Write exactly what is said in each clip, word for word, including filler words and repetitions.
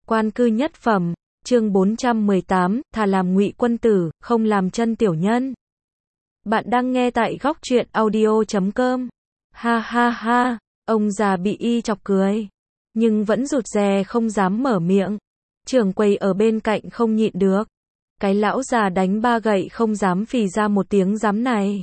Quan cư nhất phẩm, chương bốn trăm mười tám, thà làm ngụy quân tử, không làm chân tiểu nhân. Bạn đang nghe tại góc truyện audio chấm com. Ha ha ha, ông già bị y chọc cười, nhưng vẫn rụt rè không dám mở miệng. Trưởng quầy ở bên cạnh không nhịn được. Cái lão già đánh ba gậy không dám phì ra một tiếng dám này.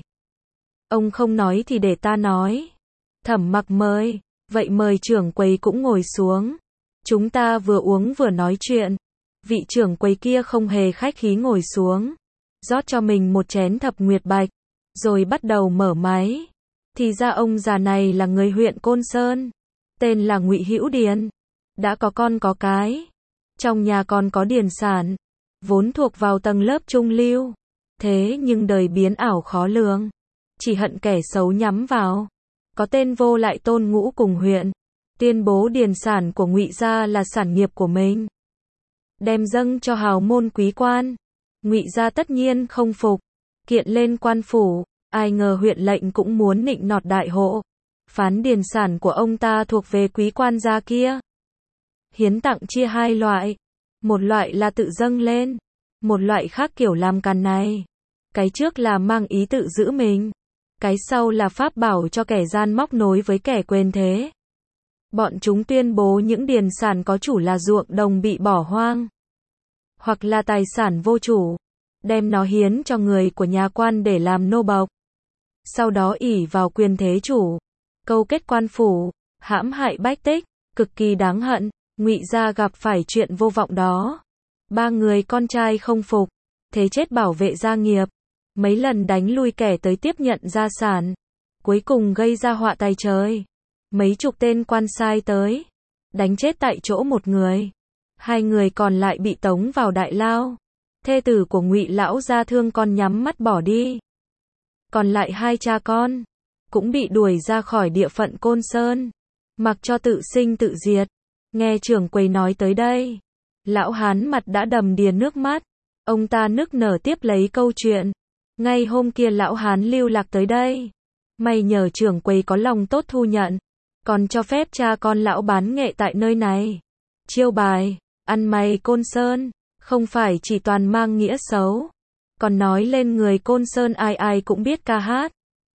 Ông không nói thì để ta nói. Thẩm Mặc mời, vậy mời trưởng quầy cũng ngồi xuống. Chúng ta vừa uống vừa nói chuyện. Vị trưởng quầy kia không hề khách khí ngồi xuống, rót cho mình một chén thập nguyệt bạch, rồi bắt đầu mở máy. Thì ra ông già này là người huyện Côn Sơn, tên là Ngụy Hữu Điền, đã có con có cái, trong nhà còn có điền sản, vốn thuộc vào tầng lớp trung lưu. Thế nhưng đời biến ảo khó lường, chỉ hận kẻ xấu nhắm vào. Có tên vô lại Tôn Ngũ cùng huyện, tuyên bố điền sản của Ngụy gia là sản nghiệp của mình, đem dâng cho hào môn quý quan. Ngụy gia tất nhiên không phục, kiện lên quan phủ. Ai ngờ huyện lệnh cũng muốn nịnh nọt đại hộ, phán điền sản của ông ta thuộc về quý quan gia kia. Hiến tặng chia hai loại, một loại là tự dâng lên, một loại khác kiểu làm càn này. Cái trước là mang ý tự giữ mình, cái sau là pháp bảo cho kẻ gian móc nối với kẻ quyền thế. Bọn chúng tuyên bố những điền sản có chủ là ruộng đồng bị bỏ hoang, hoặc là tài sản vô chủ, đem nó hiến cho người của nhà quan để làm nô bộc. Sau đó ỷ vào quyền thế chủ, câu kết quan phủ, hãm hại bách tích, cực kỳ đáng hận. Ngụy gia gặp phải chuyện vô vọng đó. Ba người con trai không phục, thế chết bảo vệ gia nghiệp, mấy lần đánh lui kẻ tới tiếp nhận gia sản, cuối cùng gây ra họa tày trời. Mấy chục tên quan sai tới, đánh chết tại chỗ một người, hai người còn lại bị tống vào đại lao. Thê tử của Ngụy lão gia thương con nhắm mắt bỏ đi. Còn lại hai cha con cũng bị đuổi ra khỏi địa phận Côn Sơn, mặc cho tự sinh tự diệt. Nghe trưởng quầy nói tới đây, lão hán mặt đã đầm đìa nước mắt. Ông ta nức nở tiếp lấy câu chuyện. Ngay hôm kia lão hán lưu lạc tới đây, may nhờ trưởng quầy có lòng tốt thu nhận, còn cho phép cha con lão bán nghệ tại nơi này. Chiêu bài ăn mày Côn Sơn không phải chỉ toàn mang nghĩa xấu, còn nói lên người Côn Sơn ai ai cũng biết ca hát,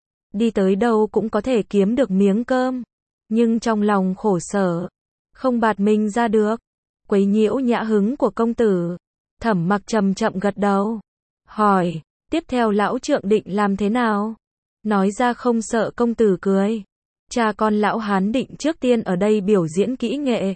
đi tới đâu cũng có thể kiếm được miếng cơm, nhưng trong lòng khổ sở, không bạt mình ra được. Quấy nhiễu nhã hứng của công tử. Thẩm Mặc chậm chậm gật đầu, hỏi, tiếp theo lão trượng định làm thế nào? Nói ra không sợ công tử cười. Cha con lão hán định trước tiên ở đây biểu diễn kỹ nghệ,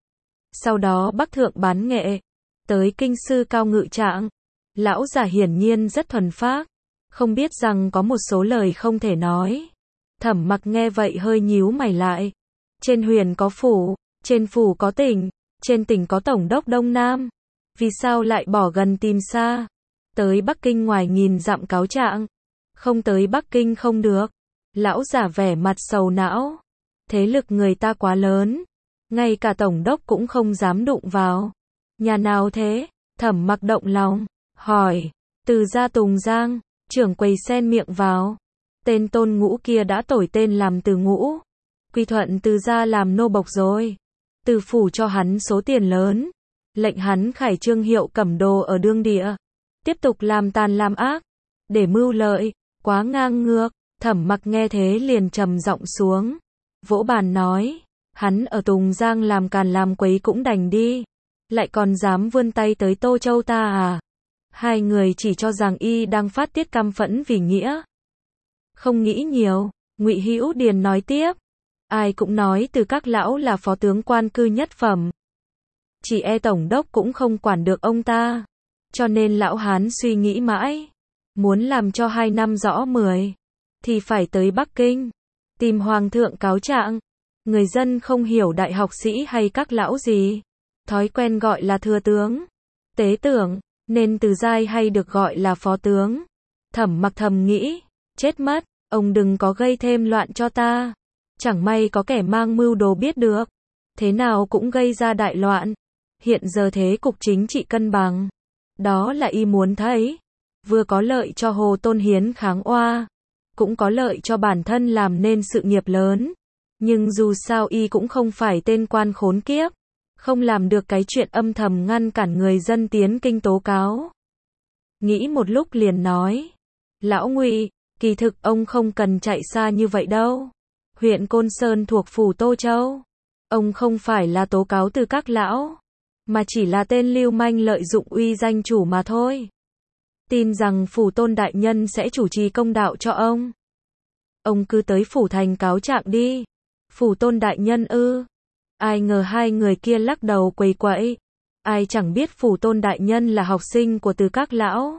sau đó bắc thượng bán nghệ, tới kinh sư cao ngự trạng. Lão già hiển nhiên rất thuần phác, không biết rằng có một số lời không thể nói. Thẩm Mặc nghe vậy hơi nhíu mày lại. Trên huyền có phủ, trên phủ có tỉnh, trên tỉnh có tổng đốc Đông Nam. Vì sao lại bỏ gần tìm xa, tới Bắc Kinh ngoài nghìn dặm cáo trạng? Không tới Bắc Kinh không được. Lão giả vẻ mặt sầu não. Thế lực người ta quá lớn, ngay cả tổng đốc cũng không dám đụng vào. Nhà nào thế? Thẩm Mặc động lòng, hỏi. Từ gia Tùng Giang. Trưởng quầy xen miệng vào. Tên Tôn Ngũ kia đã đổi tên làm Từ Ngũ, quy thuận Từ gia làm nô bộc rồi. Từ phủ cho hắn số tiền lớn, lệnh hắn khải trương hiệu cẩm đồ ở đương địa, tiếp tục làm tàn làm ác, để mưu lợi, quá ngang ngược. Thẩm Mặc nghe thế liền trầm giọng xuống, vỗ bàn nói, hắn ở Tùng Giang làm càn làm quấy cũng đành đi, lại còn dám vươn tay tới Tô Châu ta à? Hai người chỉ cho rằng y đang phát tiết căm phẫn vì nghĩa, không nghĩ nhiều. Ngụy Hữu Điền nói tiếp, ai cũng nói từ các lão là phó tướng quan cư nhất phẩm, chỉ e tổng đốc cũng không quản được ông ta, cho nên lão hán suy nghĩ mãi, muốn làm cho hai năm rõ mười, thì phải tới Bắc Kinh, tìm hoàng thượng cáo trạng. Người dân không hiểu đại học sĩ hay các lão gì, thói quen gọi là thừa tướng, tế tưởng, nên từ giai hay được gọi là phó tướng. Thẩm Mặc thầm nghĩ, chết mất, ông đừng có gây thêm loạn cho ta. Chẳng may có kẻ mang mưu đồ biết được, thế nào cũng gây ra đại loạn. Hiện giờ thế cục chính trị cân bằng, đó là y muốn thấy, vừa có lợi cho Hồ Tôn Hiến kháng oa, cũng có lợi cho bản thân làm nên sự nghiệp lớn. Nhưng dù sao y cũng không phải tên quan khốn kiếp, không làm được cái chuyện âm thầm ngăn cản người dân tiến kinh tố cáo. Nghĩ một lúc liền nói, lão Ngụy, kỳ thực ông không cần chạy xa như vậy đâu. Huyện Côn Sơn thuộc phủ Tô Châu. Ông không phải là tố cáo từ các lão, mà chỉ là tên lưu manh lợi dụng uy danh chủ mà thôi. Tin rằng phủ Tôn đại nhân sẽ chủ trì công đạo cho ông. Ông cứ tới phủ thành cáo trạng đi. Phủ Tôn đại nhân ư? Ai ngờ hai người kia lắc đầu quầy quậy. Ai chẳng biết phủ Tôn đại nhân là học sinh của từ các lão.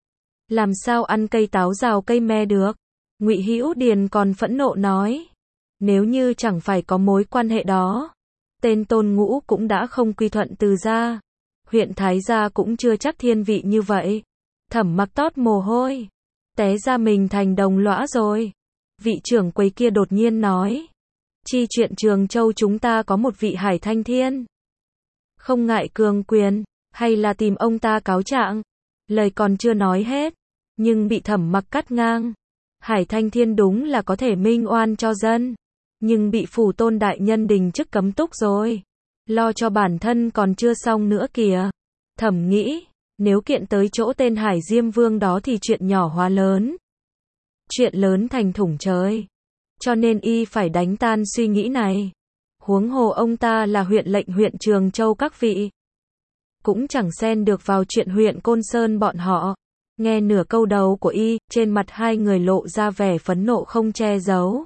Làm sao ăn cây táo rào cây me được? Ngụy Hữu Điền còn phẫn nộ nói. Nếu như chẳng phải có mối quan hệ đó, tên Tôn Ngũ cũng đã không quy thuận từ gia. Huyện Thái gia cũng chưa chắc thiên vị như vậy. Thẩm Mặc tót mồ hôi, té ra mình thành đồng lõa rồi. Vị trưởng quầy kia đột nhiên nói, chi chuyện Trường Châu chúng ta có một vị Hải Thanh Thiên. Không ngại cường quyền, hay là tìm ông ta cáo trạng. Lời còn chưa nói hết, nhưng bị Thẩm Mặc cắt ngang. Hải Thanh Thiên đúng là có thể minh oan cho dân, nhưng bị phủ Tôn đại nhân đình chức cấm túc rồi. Lo cho bản thân còn chưa xong nữa kìa. Thẩm nghĩ, nếu kiện tới chỗ tên Hải Diêm Vương đó thì chuyện nhỏ hóa lớn. Chuyện lớn thành thủng trời. Cho nên y phải đánh tan suy nghĩ này. Huống hồ ông ta là huyện lệnh huyện Trường Châu các vị. Cũng chẳng xen được vào chuyện huyện Côn Sơn bọn họ. Nghe nửa câu đầu của y, trên mặt hai người lộ ra vẻ phẫn nộ không che giấu.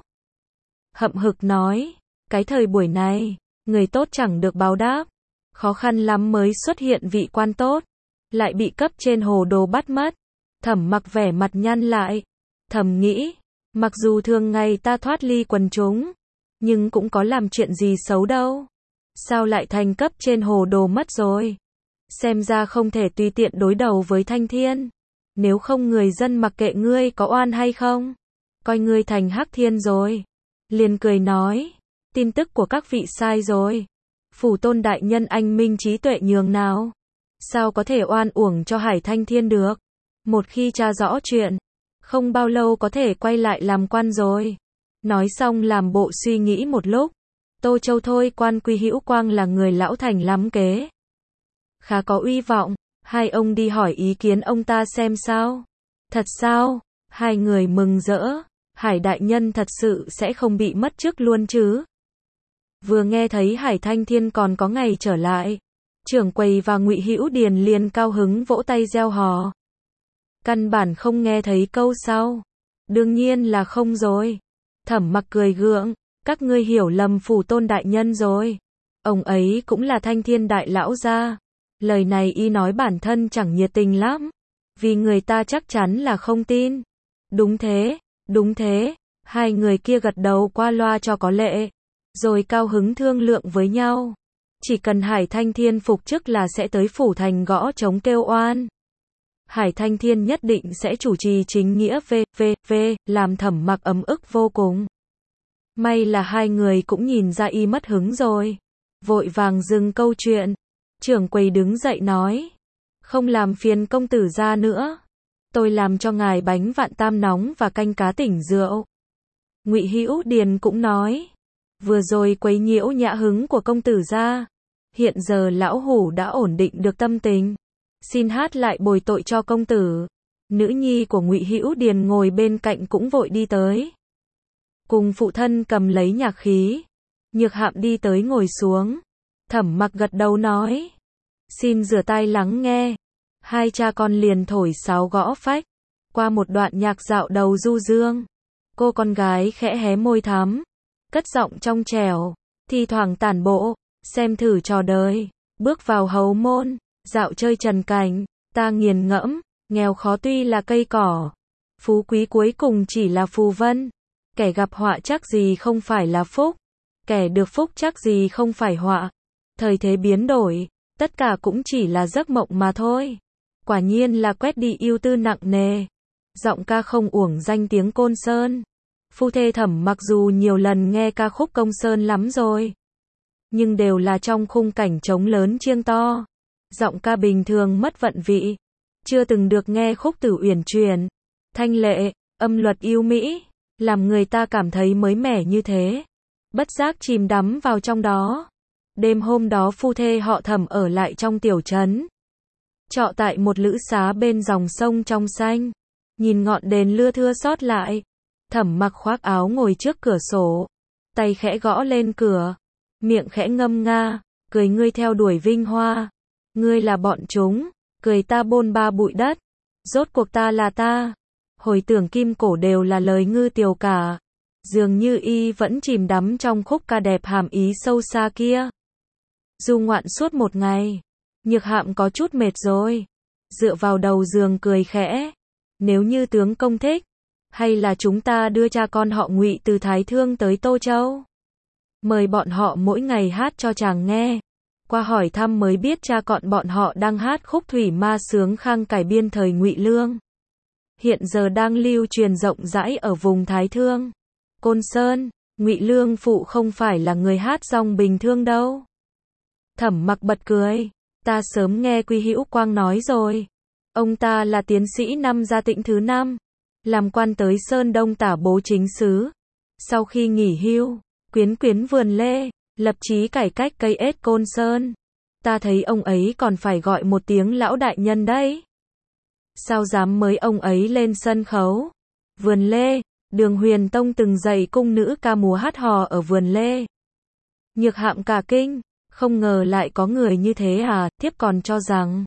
Hậm hực nói, cái thời buổi này, người tốt chẳng được báo đáp. Khó khăn lắm mới xuất hiện vị quan tốt, lại bị cấp trên hồ đồ bắt mất. Thẩm Mặc vẻ mặt nhăn lại, thầm nghĩ, mặc dù thường ngày ta thoát ly quần chúng, nhưng cũng có làm chuyện gì xấu đâu. Sao lại thành cấp trên hồ đồ mất rồi? Xem ra không thể tùy tiện đối đầu với Thanh Thiên. Nếu không người dân mặc kệ ngươi có oan hay không, coi ngươi thành hắc thiên rồi. Liền cười nói, tin tức của các vị sai rồi. Phủ Tôn đại nhân anh minh trí tuệ nhường nào, sao có thể oan uổng cho Hải Thanh Thiên được. Một khi tra rõ chuyện, không bao lâu có thể quay lại làm quan rồi. Nói xong làm bộ suy nghĩ một lúc. Tô Châu thôi quan Quy Hữu Quang là người lão thành lắm kế, khá có uy vọng. Hai ông đi hỏi ý kiến ông ta xem sao. Thật sao? Hai người mừng rỡ. Hải đại nhân thật sự sẽ không bị mất chức luôn chứ? Vừa nghe thấy Hải Thanh Thiên còn có ngày trở lại, trưởng quầy và Ngụy Hữu Điền liền cao hứng vỗ tay reo hò. Căn bản không nghe thấy câu sau. Đương nhiên là không rồi. Thẩm Mặc cười gượng, các ngươi hiểu lầm phủ Tôn đại nhân rồi. Ông ấy cũng là Thanh Thiên đại lão gia. Lời này y nói bản thân chẳng nhiệt tình lắm, vì người ta chắc chắn là không tin. Đúng thế, đúng thế. Hai người kia gật đầu qua loa cho có lệ, rồi cao hứng thương lượng với nhau. Chỉ cần Hải Thanh Thiên phục chức là sẽ tới phủ thành gõ trống kêu oan. Hải Thanh Thiên nhất định sẽ chủ trì chính nghĩa v v v, làm Thẩm Mặc ấm ức vô cùng. May là hai người cũng nhìn ra y mất hứng rồi, vội vàng dừng câu chuyện. Trưởng quầy đứng dậy nói, không làm phiền công tử gia nữa, tôi làm cho ngài bánh vạn tam nóng và canh cá tỉnh rượu. Ngụy Hữu Điền cũng nói, vừa rồi quấy nhiễu nhã hứng của công tử gia, hiện giờ lão hủ đã ổn định được tâm tình, xin hát lại bồi tội cho công tử. Nữ nhi của Ngụy Hữu Điền ngồi bên cạnh cũng vội đi tới, cùng phụ thân cầm lấy nhạc khí. Nhược Hạm đi tới ngồi xuống. Thẩm Mặc gật đầu nói, xin rửa tai lắng nghe. Hai cha con liền thổi sáo gõ phách, qua một đoạn nhạc dạo đầu du dương. Cô con gái khẽ hé môi thắm, cất giọng trong trẻo, thi thoảng tản bộ, xem thử trò đời, bước vào hầu môn, dạo chơi trần cảnh, ta nghiền ngẫm, nghèo khó tuy là cây cỏ, phú quý cuối cùng chỉ là phù vân. Kẻ gặp họa chắc gì không phải là phúc, kẻ được phúc chắc gì không phải họa. Thời thế biến đổi, tất cả cũng chỉ là giấc mộng mà thôi. Quả nhiên là quét đi ưu tư nặng nề. Giọng ca không uổng danh tiếng Côn Sơn. Phu thê Thẩm mặc dù nhiều lần nghe ca khúc Công Sơn lắm rồi, nhưng đều là trong khung cảnh trống lớn chiêng to. Giọng ca bình thường mất vận vị. Chưa từng được nghe khúc tử uyển chuyển, thanh lệ, âm luật yêu mỹ, làm người ta cảm thấy mới mẻ như thế. Bất giác chìm đắm vào trong đó. Đêm hôm đó phu thê họ Thẩm ở lại trong tiểu trấn, trọ tại một lữ xá bên dòng sông trong xanh. Nhìn ngọn đèn lưa thưa sót lại, Thẩm Mặc khoác áo ngồi trước cửa sổ, tay khẽ gõ lên cửa, miệng khẽ ngâm nga, cười ngươi theo đuổi vinh hoa, ngươi là bọn chúng, cười ta bôn ba bụi đất, rốt cuộc ta là ta. Hồi tưởng kim cổ đều là lời ngư tiều cả, dường như y vẫn chìm đắm trong khúc ca đẹp hàm ý sâu xa kia. Du ngoạn suốt một ngày, Nhược Hạm có chút mệt rồi, dựa vào đầu giường cười khẽ. Nếu như tướng công thích, hay là chúng ta đưa cha con họ Ngụy từ Thái Thương tới Tô Châu, mời bọn họ mỗi ngày hát cho chàng nghe. Qua hỏi thăm mới biết cha con bọn họ đang hát khúc Thủy Ma Sướng Khang cải biên thời Ngụy Lương, hiện giờ đang lưu truyền rộng rãi ở vùng Thái Thương, Côn Sơn. Ngụy Lương phụ không phải là người hát dòng bình thường đâu. Thẩm Mặc bật cười, ta sớm nghe Quy Hữu Quang nói rồi. Ông ta là tiến sĩ năm Gia Tĩnh thứ năm, làm quan tới Sơn Đông tả bố chính sứ. Sau khi nghỉ hưu, quyến quyến vườn lê, lập chí cải cách cây ết Côn Sơn. Ta thấy ông ấy còn phải gọi một tiếng lão đại nhân đấy. Sao dám mới ông ấy lên sân khấu? Vườn lê, Đường Huyền Tông từng dạy cung nữ ca múa hát hò ở vườn lê. Nhược Hạm cả kinh, không ngờ lại có người như thế à, thiếp còn cho rằng.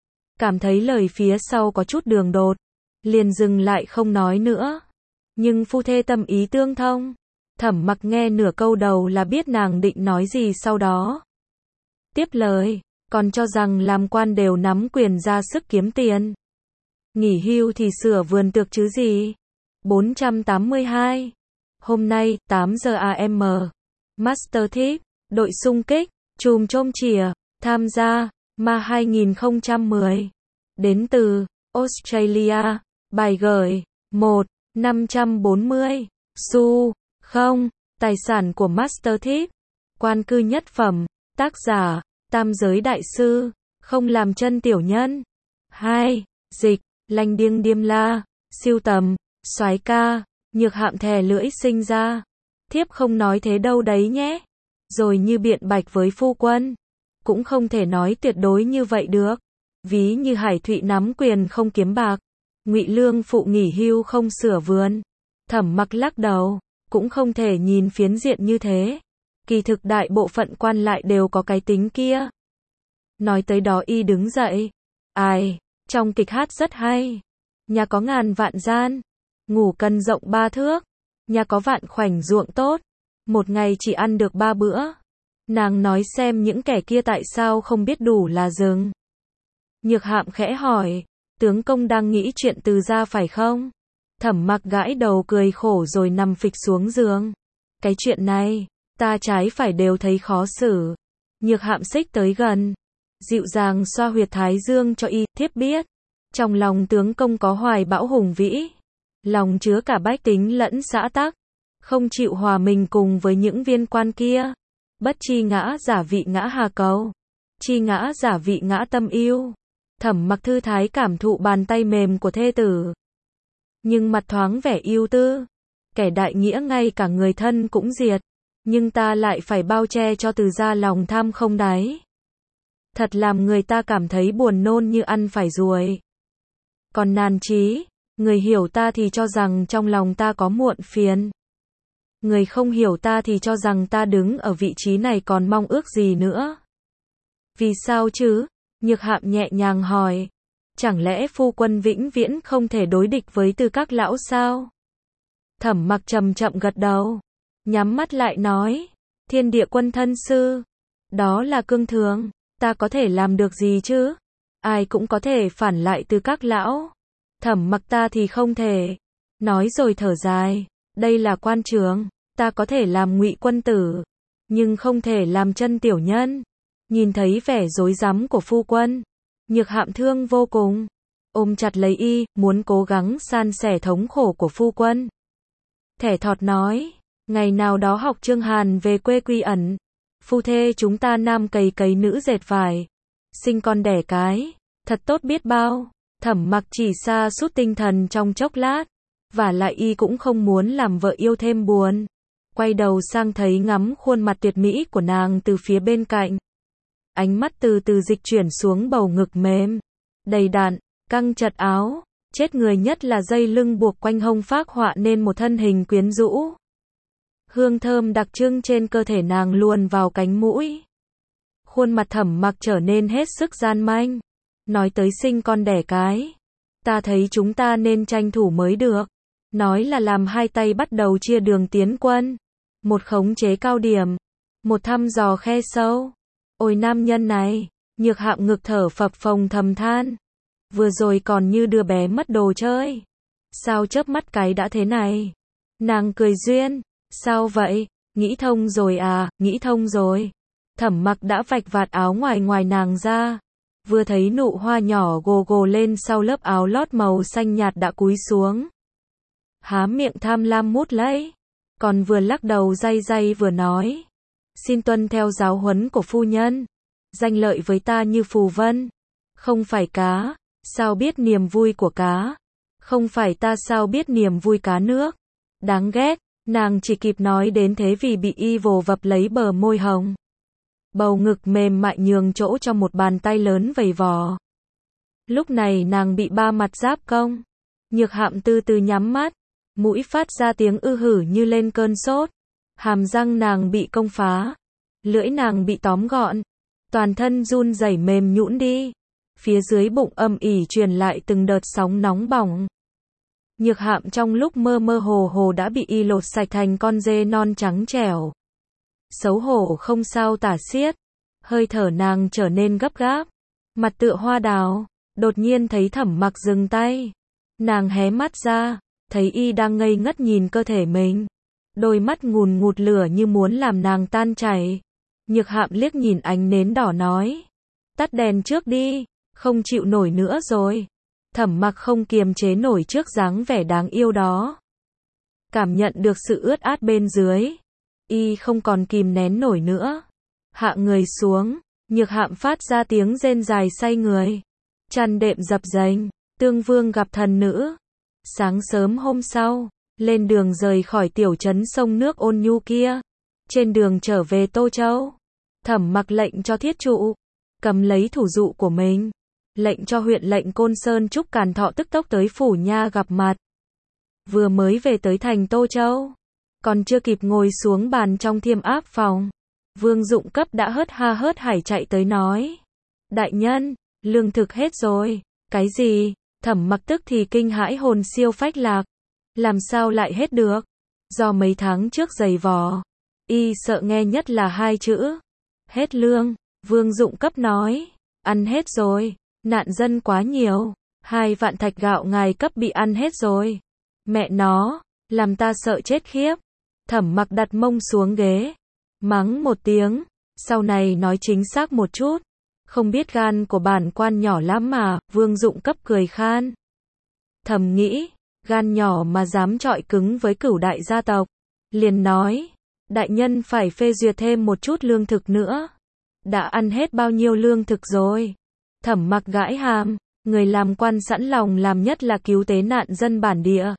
Cảm thấy lời phía sau có chút đường đột, liền dừng lại không nói nữa. Nhưng phu thê tâm ý tương thông, Thẩm Mặc nghe nửa câu đầu là biết nàng định nói gì sau đó. Tiếp lời, còn cho rằng làm quan đều nắm quyền ra sức kiếm tiền. Nghỉ hưu thì sửa vườn tược chứ gì. bốn trăm tám mươi hai. Hôm nay, tám giờ a em, Master Thief, đội xung kích, chùm chôm chìa, tham gia, Ma hai không một không. Đến từ Australia, bài gửi, một, năm trăm bốn mươi, xu, không, tài sản của Master Thief, quan cư nhất phẩm, tác giả, Tam Giới Đại Sư, không làm chân tiểu nhân. hai. Dịch, Lanh Điêng Điềm La, siêu tầm, soái ca, Nhược Hạm thè lưỡi sinh ra. Thiếp không nói thế đâu đấy nhé. Rồi như biện bạch với phu quân. Cũng không thể nói tuyệt đối như vậy được. Ví như Hải Thụy nắm quyền không kiếm bạc, Ngụy Lương phụ nghỉ hưu không sửa vườn. Thẩm Mặc lắc đầu, cũng không thể nhìn phiến diện như thế. Kỳ thực đại bộ phận quan lại đều có cái tính kia. Nói tới đó y đứng dậy. Ai, trong kịch hát rất hay. Nhà có ngàn vạn gian, ngủ cần rộng ba thước. Nhà có vạn khoảnh ruộng tốt, một ngày chỉ ăn được ba bữa. Nàng nói xem những kẻ kia tại sao không biết đủ là dừng. Nhược Hạm khẽ hỏi, tướng công đang nghĩ chuyện từ gia phải không? Thẩm Mặc gãi đầu cười khổ rồi nằm phịch xuống giường. Cái chuyện này, ta trái phải đều thấy khó xử. Nhược Hạm xích tới gần, dịu dàng xoa huyệt thái dương cho y, thiếp biết. Trong lòng tướng công có hoài bão hùng vĩ, lòng chứa cả bách tính lẫn xã tắc, không chịu hòa mình cùng với những viên quan kia. Bất chi ngã giả vị ngã hà cầu, chi ngã giả vị ngã tâm yêu. Thẩm Mặc thư thái cảm thụ bàn tay mềm của thê tử, nhưng mặt thoáng vẻ yêu tư. Kẻ đại nghĩa ngay cả người thân cũng diệt, nhưng ta lại phải bao che cho từ gia lòng tham không đáy. Thật làm người ta cảm thấy buồn nôn như ăn phải ruồi. Còn nàn chí, người hiểu ta thì cho rằng trong lòng ta có muộn phiền. Người không hiểu ta thì cho rằng ta đứng ở vị trí này còn mong ước gì nữa. Vì sao chứ? Nhược Hạm nhẹ nhàng hỏi. Chẳng lẽ phu quân vĩnh viễn không thể đối địch với Tư các lão sao? Thẩm Mặc chậm chậm gật đầu, nhắm mắt lại nói, thiên địa quân thân sư, đó là cương thường, ta có thể làm được gì chứ? Ai cũng có thể phản lại Tư các lão, Thẩm Mặc ta thì không thể. Nói rồi thở dài, đây là quan trường, ta có thể làm Ngụy quân tử, nhưng không thể làm chân tiểu nhân. Nhìn thấy vẻ rối rắm của phu quân, Nhược Hạm thương vô cùng, ôm chặt lấy y, muốn cố gắng san sẻ thống khổ của phu quân. Thẻ thọt nói, ngày nào đó học Trương Hàn về quê quy ẩn, phu thê chúng ta nam cày cấy nữ dệt vải, sinh con đẻ cái, thật tốt biết bao. Thẩm Mặc chỉ sa sút tinh thần trong chốc lát, và lại y cũng không muốn làm vợ yêu thêm buồn. quay đầu sang thấy ngắm khuôn mặt tuyệt mỹ của nàng từ phía bên cạnh. Ánh mắt từ từ dịch chuyển xuống bầu ngực mềm, đầy đặn, căng chặt áo, chết người nhất là dây lưng buộc quanh hông phác họa nên một thân hình quyến rũ. Hương thơm đặc trưng trên cơ thể nàng luồn vào cánh mũi. Khuôn mặt Thẩm Mặc trở nên hết sức gian manh. Nói tới sinh con đẻ cái, ta thấy chúng ta nên tranh thủ mới được. Nói là làm hai tay bắt đầu chia đường tiến quân. Một khống chế cao điểm, một thăm dò khe sâu. Ôi nam nhân này, Nhược Hạm ngực thở phập phồng thầm than. Vừa rồi còn như đứa bé mất đồ chơi. Sao chớp mắt cái đã thế này? Nàng cười duyên. Sao vậy? Nghĩ thông rồi à? Nghĩ thông rồi. Thẩm Mặc đã vạch vạt áo ngoài ngoài nàng ra. Vừa thấy nụ hoa nhỏ gồ gồ lên sau lớp áo lót màu xanh nhạt đã cúi xuống. Há miệng tham lam mút lấy. Còn vừa lắc đầu day day vừa nói. Xin tuân theo giáo huấn của phu nhân. Danh lợi với ta như phù vân. Không phải cá. Sao biết niềm vui của cá? Không phải ta sao biết niềm vui cá nước? Đáng ghét. Nàng chỉ kịp nói đến thế vì bị y vồ vập lấy bờ môi hồng. Bầu ngực mềm mại nhường chỗ cho một bàn tay lớn vầy vò. Lúc này nàng bị ba mặt giáp công. Nhược Hạm từ từ nhắm mắt. Mũi phát ra tiếng ư hử như lên cơn sốt. Hàm răng nàng bị công phá. Lưỡi nàng bị tóm gọn. Toàn thân run rẩy mềm nhũn đi. Phía dưới bụng âm ỉ truyền lại từng đợt sóng nóng bỏng. Nhược Hạm trong lúc mơ mơ hồ hồ đã bị y lột sạch thành con dê non trắng trẻo. Xấu hổ không sao tả xiết. Hơi thở nàng trở nên gấp gáp. Mặt tựa hoa đào. Đột nhiên thấy Thẩm Mặc dừng tay. Nàng hé mắt ra. Thấy y đang ngây ngất nhìn cơ thể mình. Đôi mắt ngùn ngụt lửa như muốn làm nàng tan chảy. Nhược Hạm liếc nhìn ánh nến đỏ nói. Tắt đèn trước đi. Không chịu nổi nữa rồi. Thẩm Mặc không kiềm chế nổi trước dáng vẻ đáng yêu đó. Cảm nhận được sự ướt át bên dưới. Y không còn kìm nén nổi nữa. Hạ người xuống. Nhược Hạm phát ra tiếng rên dài say người. Chăn đệm dập dềnh. Tương Vương gặp thần nữ. Sáng sớm hôm sau. Lên đường rời khỏi tiểu trấn sông nước ôn nhu kia. Trên đường trở về Tô Châu. Thẩm Mặc lệnh cho thiết trụ. Cầm lấy thủ dụ của mình. Lệnh cho huyện lệnh Côn Sơn Trúc Càn Thọ tức tốc tới phủ nha gặp mặt. Vừa mới về tới thành Tô Châu. Còn chưa kịp ngồi xuống bàn trong thiêm áp phòng. Vương Dụng Cấp đã hớt ha hớt hải chạy tới nói. Đại nhân, lương thực hết rồi. Cái gì? Thẩm Mặc tức thì kinh hãi hồn siêu phách lạc. Làm sao lại hết được? Do mấy tháng trước giày vò. Y sợ nghe nhất là hai chữ. Hết lương. Vương Dụng Cấp nói. Ăn hết rồi. Nạn dân quá nhiều. Hai vạn thạch gạo ngài cấp bị ăn hết rồi. Mẹ nó. Làm ta sợ chết khiếp. Thẩm Mặc đặt mông xuống ghế. Mắng một tiếng. Sau này nói chính xác một chút. Không biết gan của bản quan nhỏ lắm mà. Vương Dụng Cấp cười khan. Thầm nghĩ. Gan nhỏ mà dám chọi cứng với cửu đại gia tộc. Liền nói. Đại nhân phải phê duyệt thêm một chút lương thực nữa. Đã ăn hết bao nhiêu lương thực rồi? Thẩm Mặc gãi hàm. Người làm quan sẵn lòng làm nhất là cứu tế nạn dân bản địa.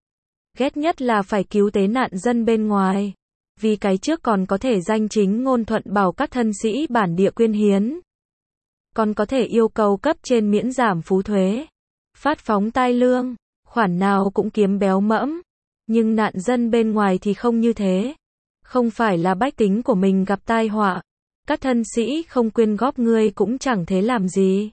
Ghét nhất là phải cứu tế nạn dân bên ngoài. Vì cái trước còn có thể danh chính ngôn thuận bảo các thân sĩ bản địa quyên hiến. Còn có thể yêu cầu cấp trên miễn giảm phú thuế. Phát phóng tai lương. Khoản nào cũng kiếm béo mẫm. Nhưng nạn dân bên ngoài thì không như thế. Không phải là bách tính của mình gặp tai họa. Các thân sĩ không quyên góp ngươi cũng chẳng thế làm gì.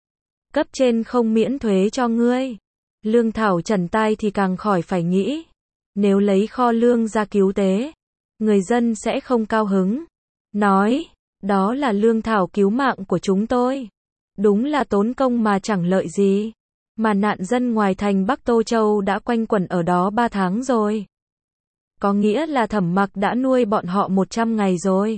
Cấp trên không miễn thuế cho ngươi. Lương thảo trần tai thì càng khỏi phải nghĩ. Nếu lấy kho lương ra cứu tế, người dân sẽ không cao hứng. Nói, đó là lương thảo cứu mạng của chúng tôi. Đúng là tốn công mà chẳng lợi gì. Mà nạn dân ngoài thành Bắc Tô Châu đã quanh quẩn ở đó ba tháng rồi. Có nghĩa là Thẩm Mặc đã nuôi bọn họ một trăm ngày rồi.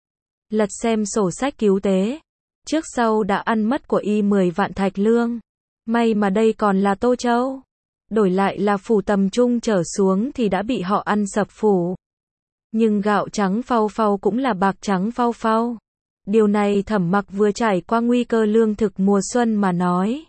Lật xem sổ sách cứu tế. Trước sau đã ăn mất của y mười vạn thạch lương. May mà đây còn là Tô Châu. Đổi lại là phủ tầm trung trở xuống thì đã bị họ ăn sập phủ. Nhưng gạo trắng phau phau cũng là bạc trắng phau phau. Điều này Thẩm Mặc vừa trải qua nguy cơ lương thực mùa xuân mà nói.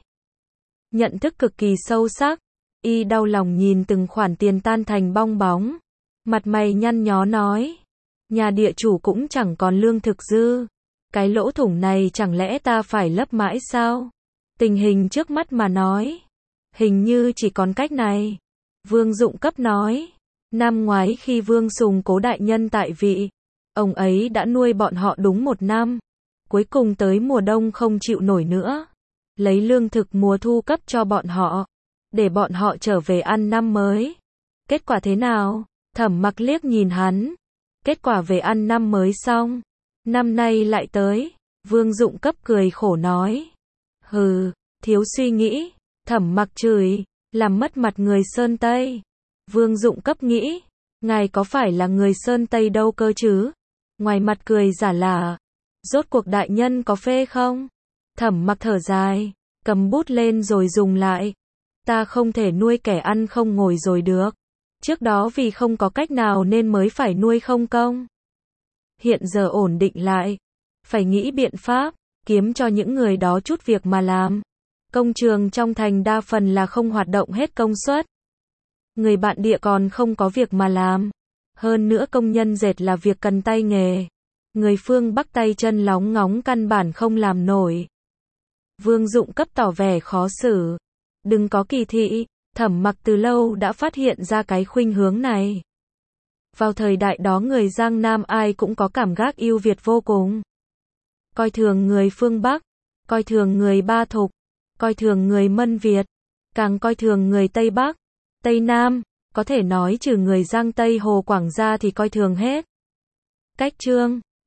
Nhận thức cực kỳ sâu sắc. Y đau lòng nhìn từng khoản tiền tan thành bong bóng. Mặt mày nhăn nhó nói. Nhà địa chủ cũng chẳng còn lương thực dư. Cái lỗ thủng này chẳng lẽ ta phải lấp mãi sao? Tình hình trước mắt mà nói. Hình như chỉ còn cách này. Vương Dụng Cấp nói. Năm ngoái khi Vương Sùng Cố đại nhân tại vị, ông ấy đã nuôi bọn họ đúng một năm. Cuối cùng tới mùa đông không chịu nổi nữa. Lấy lương thực mùa thu cấp cho bọn họ. Để bọn họ trở về ăn năm mới. Kết quả thế nào? Thẩm Mặc liếc nhìn hắn. Kết quả về ăn năm mới xong. Năm nay lại tới. Vương Dụng Cấp cười khổ nói. Hừ, thiếu suy nghĩ. Thẩm Mặc chửi. Làm mất mặt người Sơn Tây. Vương Dụng Cấp nghĩ. Ngài có phải là người Sơn Tây đâu cơ chứ? Ngoài mặt cười giả lả. Rốt cuộc đại nhân có phê không? Thẩm Mặc thở dài. Cầm bút lên rồi dùng lại. Ta không thể nuôi kẻ ăn không ngồi rồi được. Trước đó vì không có cách nào nên mới phải nuôi không công. Hiện giờ ổn định lại. Phải nghĩ biện pháp. Kiếm cho những người đó chút việc mà làm. Công trường trong thành đa phần là không hoạt động hết công suất. Người bạn địa còn không có việc mà làm. Hơn nữa công nhân dệt là việc cần tay nghề. Người phương Bắc tay chân lóng ngóng căn bản không làm nổi. Vương Dụng Cấp tỏ vẻ khó xử. Đừng có kỳ thị. Thẩm Mặc từ lâu đã phát hiện ra cái khuynh hướng này. Vào thời đại đó người Giang Nam ai cũng có cảm giác ưu việt vô cùng. Coi thường người phương Bắc, coi thường người Ba Thục, coi thường người Mân Việt, càng coi thường người Tây Bắc, Tây Nam, có thể nói trừ người Giang Tây Hồ Quảng ra thì coi thường hết. Cách chương